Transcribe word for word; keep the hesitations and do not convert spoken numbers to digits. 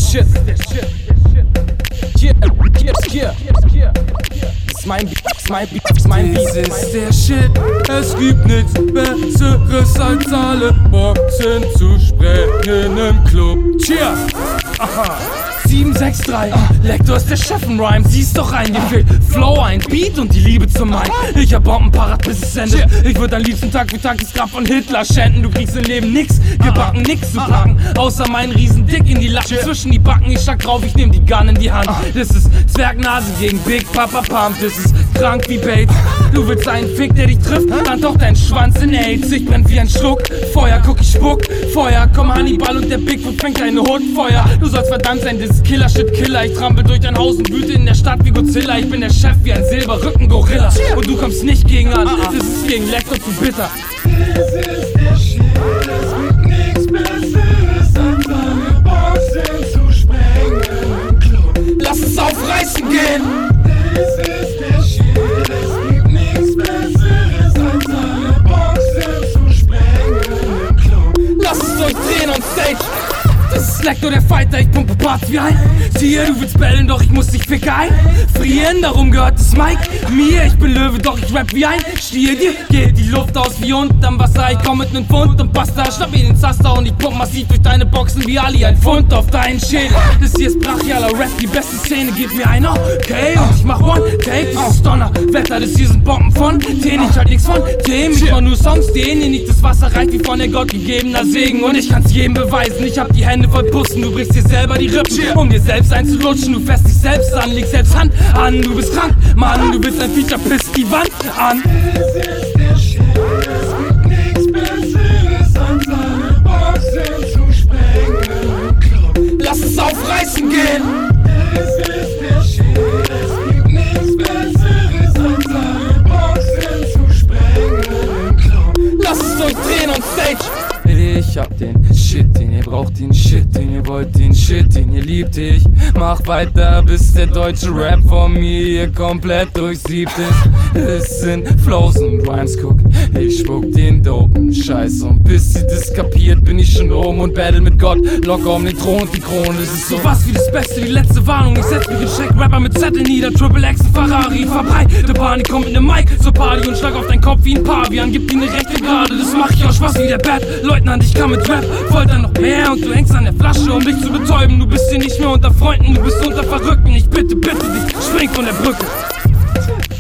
Shit. Yeah, yeah, yeah. Ist mein Beat, ist mein Beat, ist mein Beat. Dies ist der Shit, es gibt nichts Besseres als alle Boxen zu sprengen im Club. Cheers! Aha! sieben sechs drei, Lektor ist der Chef im Rhyme, siehst doch rein, dir fehlt Flow, ein Beat und die Liebe zum Mic. Ich hab Bomben parat bis es endet. Ich würd am liebsten Tag für Tag das Grab von Hitler schänden. Du kriegst im Leben nix gebacken, nix zu packen, außer meinen Riesendick in die Laschen zwischen die Backen. Ich schlag drauf, ich nehm die Gun in die Hand. Das ist Zwergnase gegen Big Papa Pump, das ist krank wie Bates. Du willst einen Fick, der dich trifft, dann doch dein Schwanz in AIDS. Ich brenn wie ein Schluck, Feuer, guck ich spuck, Feuer, komm Hannibal und der Bigfoot fängt deine Hut, Feuer. Du sollst verdammt sein, das ist Killer, Shit, Killer. Ich trampel durch dein Haus und wüte in der Stadt wie Godzilla. Ich bin der Chef wie ein Silberrücken-Gorilla. Und du kommst nicht gegen an, das ist gegen Lektor zu bitter. Dies ist der Shit, es gibt nichts Besseres als alle Boxen zu sprengen im Club. Lass es aufreißen gehen! Dies ist der Shit, es gibt nichts Besseres als alle Boxen zu sprengen im Club. Lass es durchdrehen on stage! Das ist Lektor der Fighter, ich pumpe Parts wie ein Tier. Du willst bellen, doch ich muss dich ficken ein frieren, darum gehört das Mic mir. Ich bin Löwe, doch ich rap wie ein Stier. Dir geht die Luft aus wie unterm Wasser. Ich komm mit nem Pfund und Pasta, schnapp mir den Zaster und ich pump massiv durch deine Boxen wie Ali. Ein Pfund auf deinen Schädel. Das hier ist brachialer Rap, die beste Szene. Gib mir ein okay und ich mach One Take. Das ist Donnerwetter, das hier sind Bomben von Ten. Ich halt nix von dem, ich mach nur Songs, denen ihr nicht das Wasser reicht wie von der Gott gegebener Segen. Und ich kann's jedem beweisen, ich hab die Hände voll Pusten. Du brichst dir selber die Rippen, um dir selbst einzulutschen. Du fährst dich selbst an, legst selbst Hand an. Du bist krank, Mann, du willst ein Feature, pisst die Wand an. Dies ist der Shit, es gibt nichts Besseres als alle Boxen zu sprengen im Club. Lass es aufreißen gehen! Dies ist der Shit, es gibt nichts Besseres als alle Boxen zu sprengen im Club. Lass es durchdrehen on stage! Ich hab den Shit, den ihr braucht, den Shit, den ihr wollt, den Shit, den ihr liebt. Ich mach weiter, bis der deutsche Rap von mir hier komplett durchsiebt ist. Es sind Flows und Rhymes, guck, ich spuck den dopen Scheiß. Und bis sie das kapiert, bin ich schon oben und battle mit Gott locker um den Thron und die Krone. Das ist so was wie das Beste, die letzte Warnung. Ich setz mich in Check, Rapper mit Zettel nieder, Triple X, Ferrari, verbreite Panik, komm mit nem Mic zur Party und schlag auf deinen Kopf wie ein Pavian. Gib dir ne rechte Gerade, das mach ich aus Spaß wie der Bad Leutnant. Ich kann mit Rap, folter noch mehr und du hängst an der Flasche, um dich zu betäuben. Du bist hier nicht mehr unter Freunden, du bist unter Verrückten. Ich bitte, bitte dich, spring von der Brücke.